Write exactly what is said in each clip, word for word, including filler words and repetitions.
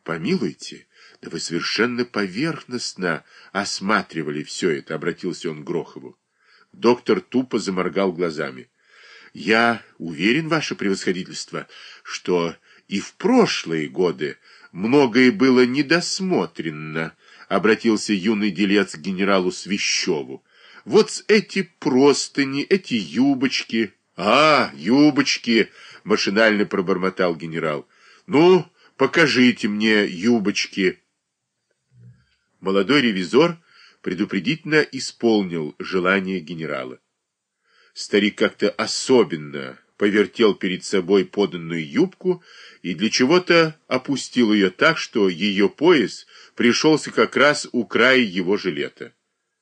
Помилуйте, да вы совершенно поверхностно осматривали все это, обратился он к Грохову. Доктор тупо заморгал глазами. Я уверен, ваше превосходительство, что и в прошлые годы многое было недосмотрено, обратился юный делец к генералу Свищеву. Вот эти простыни, эти юбочки. А, юбочки, машинально пробормотал генерал. Ну, покажите мне юбочки. Молодой ревизор предупредительно исполнил желание генерала. Старик как-то особенно повертел перед собой поданную юбку и для чего-то опустил ее так, что ее пояс пришелся как раз у края его жилета.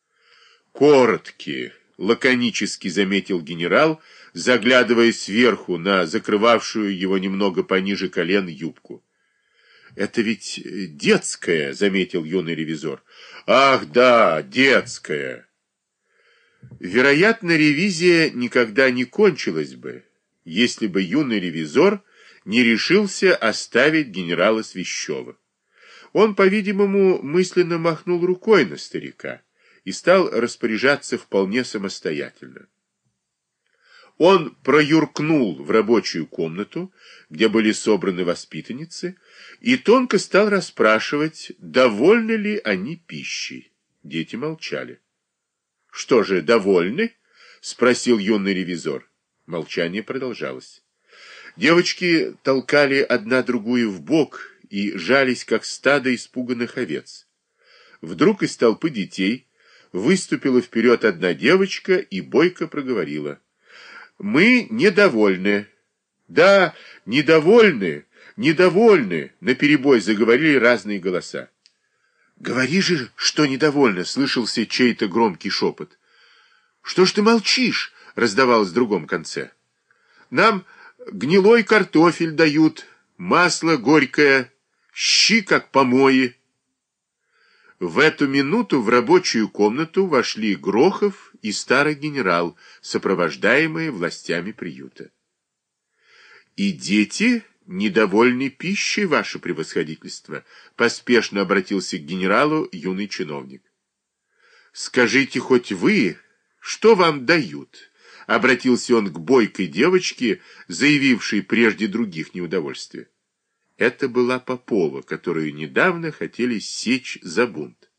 «Короткие», — лаконически заметил генерал, заглядывая сверху на закрывавшую его немного пониже колен юбку. «Это ведь детская», — заметил юный ревизор. «Ах, да, детская». Вероятно, ревизия никогда не кончилась бы, если бы юный ревизор не решился оставить генерала Свищева. Он, по-видимому, мысленно махнул рукой на старика и стал распоряжаться вполне самостоятельно. Он проюркнул в рабочую комнату, где были собраны воспитанницы, и тонко стал расспрашивать, довольны ли они пищей. Дети молчали. — Что же, довольны? — спросил юный ревизор. Молчание продолжалось. Девочки толкали одна другую в бок и жались, как стадо испуганных овец. Вдруг из толпы детей выступила вперед одна девочка и бойко проговорила. — Мы недовольны. — Да, недовольны, недовольны, — наперебой заговорили разные голоса. «Говори же, что недовольно!» — слышался чей-то громкий шепот. «Что ж ты молчишь?» — раздавалось в другом конце. «Нам гнилой картофель дают, масло горькое, щи как помои». В эту минуту в рабочую комнату вошли Грохов и старый генерал, сопровождаемые властями приюта. И дети... «Недовольны пищей, ваше превосходительство», — поспешно обратился к генералу юный чиновник. «Скажите хоть вы, что вам дают?» — обратился он к бойкой девочке, заявившей прежде других неудовольствие. Это была Попова, которую недавно хотели сечь за бунт.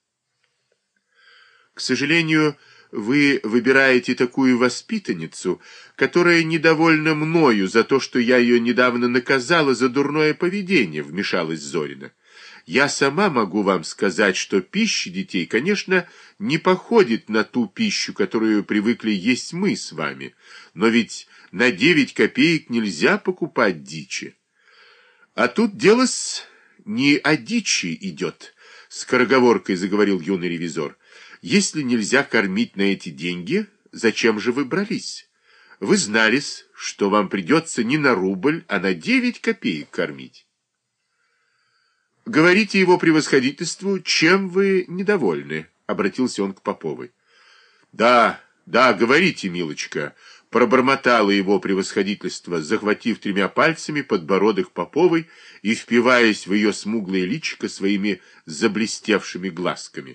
«К сожалению, вы выбираете такую воспитанницу, которая недовольна мною за то, что я ее недавно наказала за дурное поведение», — вмешалась Зорина. «Я сама могу вам сказать, что пища детей, конечно, не походит на ту пищу, которую привыкли есть мы с вами, но ведь на девять копеек нельзя покупать дичи. А тут дело с... не о дичи идет», — скороговоркой заговорил юный ревизор. «Если нельзя кормить на эти деньги, зачем же вы брались? Вы знали, что вам придется не на рубль, а на девять копеек кормить. Говорите его превосходительству, чем вы недовольны», — обратился он к Поповой. «Да, да, говорите, милочка», — пробормотало его превосходительство, захватив тремя пальцами подбородок Поповой и впиваясь в ее смуглое личико своими заблестевшими глазками.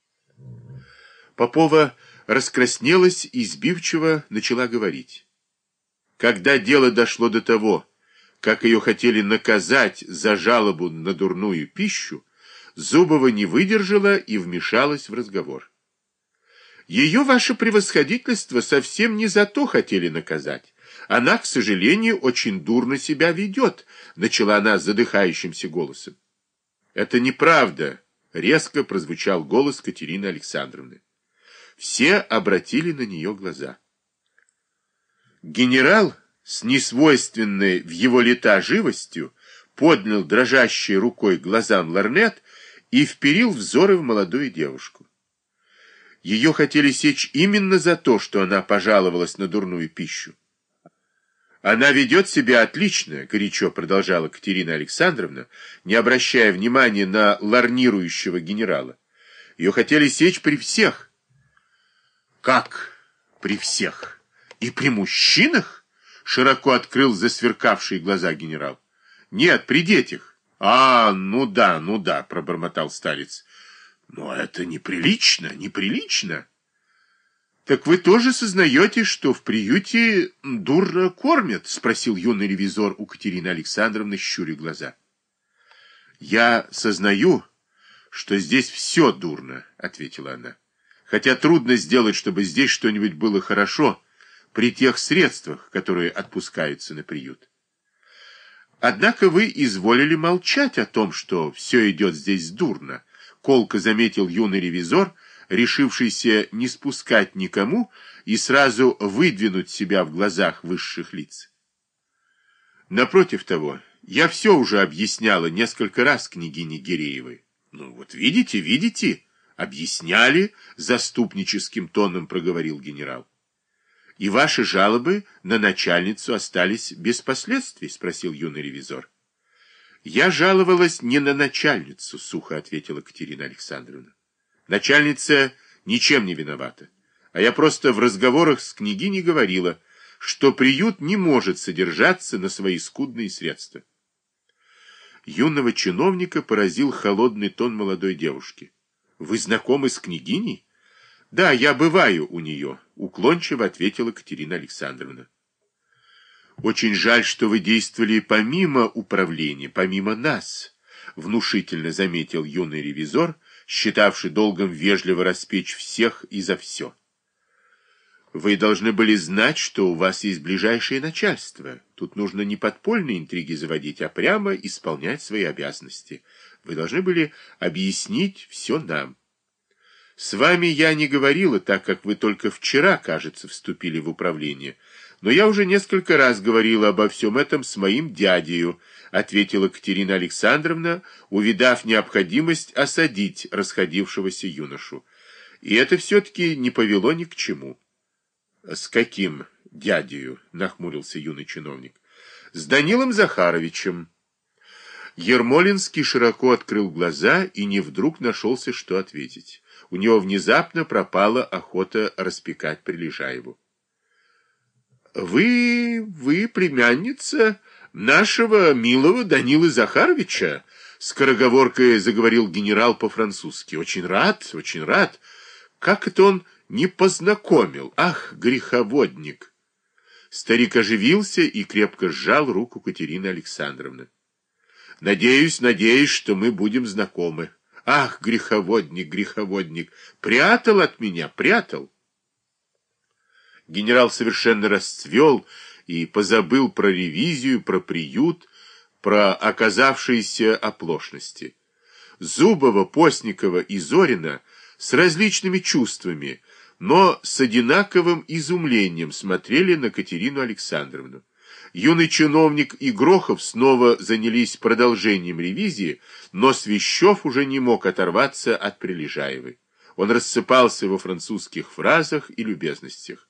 Попова раскраснелась и сбивчиво начала говорить. Когда дело дошло до того, как ее хотели наказать за жалобу на дурную пищу, Зубова не выдержала и вмешалась в разговор. «Ее, ваше превосходительство, совсем не за то хотели наказать. Она, к сожалению, очень дурно себя ведет», — начала она задыхающимся голосом. «Это неправда», — резко прозвучал голос Катерины Александровны. Все обратили на нее глаза. Генерал, с несвойственной в его лета живостью, поднял дрожащей рукой глазам лорнет и вперил взоры в молодую девушку. Ее хотели сечь именно за то, что она пожаловалась на дурную пищу. «Она ведет себя отлично», — горячо продолжала Катерина Александровна, не обращая внимания на лорнирующего генерала. «Ее хотели сечь при всех». «Как при всех? И при мужчинах?» — широко открыл засверкавшие глаза генерал. «Нет, при детях, А, ну да, ну да, пробормотал старец. Но это неприлично, неприлично. Так вы тоже сознаете, что в приюте дурно кормят? Спросил юный ревизор у Катерины Александровны, щуря глаза. Я сознаю, что здесь все дурно, ответила она. Хотя трудно сделать, чтобы здесь что-нибудь было хорошо при тех средствах, которые отпускаются на приют. Однако вы изволили молчать о том, что все идет здесь дурно, колко заметил юный ревизор, решившийся не спускать никому и сразу выдвинуть себя в глазах высших лиц. Напротив того, я все уже объясняла несколько раз княгине Гиреевой. Ну вот видите, видите, объясняли, заступническим тоном проговорил генерал. И ваши жалобы на начальницу остались без последствий, спросил юный ревизор. Я жаловалась не на начальницу, сухо ответила Катерина Александровна. Начальница ничем не виновата. А я просто в разговорах с княгиней говорила, что приют не может содержаться на свои скудные средства. Юного чиновника поразил холодный тон молодой девушки. Вы знакомы с княгиней? Да, я бываю у нее, уклончиво ответила Катерина Александровна. Очень жаль, что вы действовали помимо управления, помимо нас, внушительно заметил юный ревизор, считавший долгом вежливо распечь всех и за все. Вы должны были знать, что у вас есть ближайшее начальство. Тут нужно не подпольные интриги заводить, а прямо исполнять свои обязанности. Вы должны были объяснить все нам. С вами я не говорила, так как вы только вчера, кажется, вступили в управление. Но я уже несколько раз говорила обо всем этом с моим дядею, ответила Катерина Александровна, увидав необходимость осадить расходившегося юношу. И это все-таки не повело ни к чему. С каким дядею? Нахмурился юный чиновник. С Данилом Захаровичем. Ермолинский широко открыл глаза и не вдруг нашелся, что ответить. У него внезапно пропала охота распекать Прилежаеву. «Вы, вы племянница нашего милого Данилы Захаровича?» Скороговоркой заговорил генерал по-французски. «Очень рад, очень рад. Как это он не познакомил? Ах, греховодник!» Старик оживился и крепко сжал руку Катерины Александровны. «Надеюсь, надеюсь, что мы будем знакомы. Ах, греховодник, греховодник! Прятал от меня, прятал!» Генерал совершенно расцвел и позабыл про ревизию, про приют, про оказавшиеся оплошности. Зубова, Постникова и Зорина с различными чувствами, но с одинаковым изумлением смотрели на Катерину Александровну. Юный чиновник и Грохов снова занялись продолжением ревизии, но Свящев уже не мог оторваться от Прилежаевой. Он рассыпался во французских фразах и любезностях.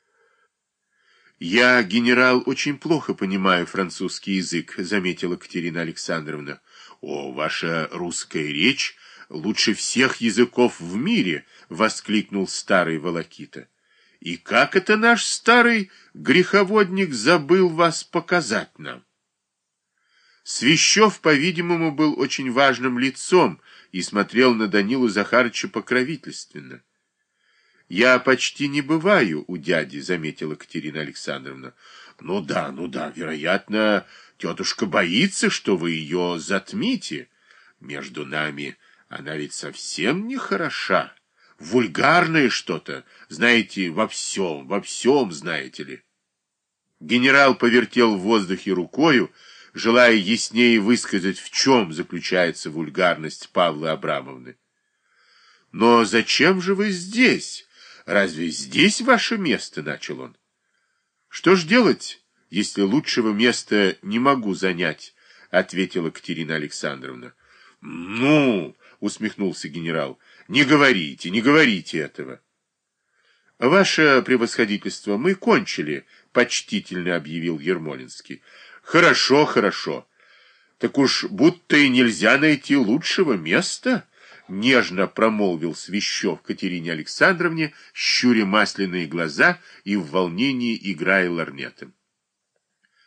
«Я, генерал, очень плохо понимаю французский язык», — заметила Катерина Александровна. «О, ваша русская речь лучше всех языков в мире!» — воскликнул старый волокита. «И как это наш старый греховодник забыл вас показать нам?» Свящев, по-видимому, был очень важным лицом и смотрел на Данилу Захарыча покровительственно. «Я почти не бываю у дяди», — заметила Катерина Александровна. «Ну да, ну да, вероятно, тетушка боится, что вы ее затмите. Между нами она ведь совсем не хороша. Вульгарное что-то, знаете, во всем, во всем, знаете ли». Генерал повертел в воздухе рукою, желая яснее высказать, в чем заключается вульгарность Павлы Абрамовны. «Но зачем же вы здесь? Разве здесь ваше место?» — начал он. «Что ж делать, если лучшего места не могу занять?» — ответила Катерина Александровна. «Ну, — усмехнулся генерал, — не говорите, не говорите этого». «Ваше превосходительство, мы кончили», — почтительно объявил Ермолинский. «Хорошо, хорошо. Так уж будто и нельзя найти лучшего места», — нежно промолвил Свящев Катерине Александровне, щуря масляные глаза и в волнении играя лорнетом.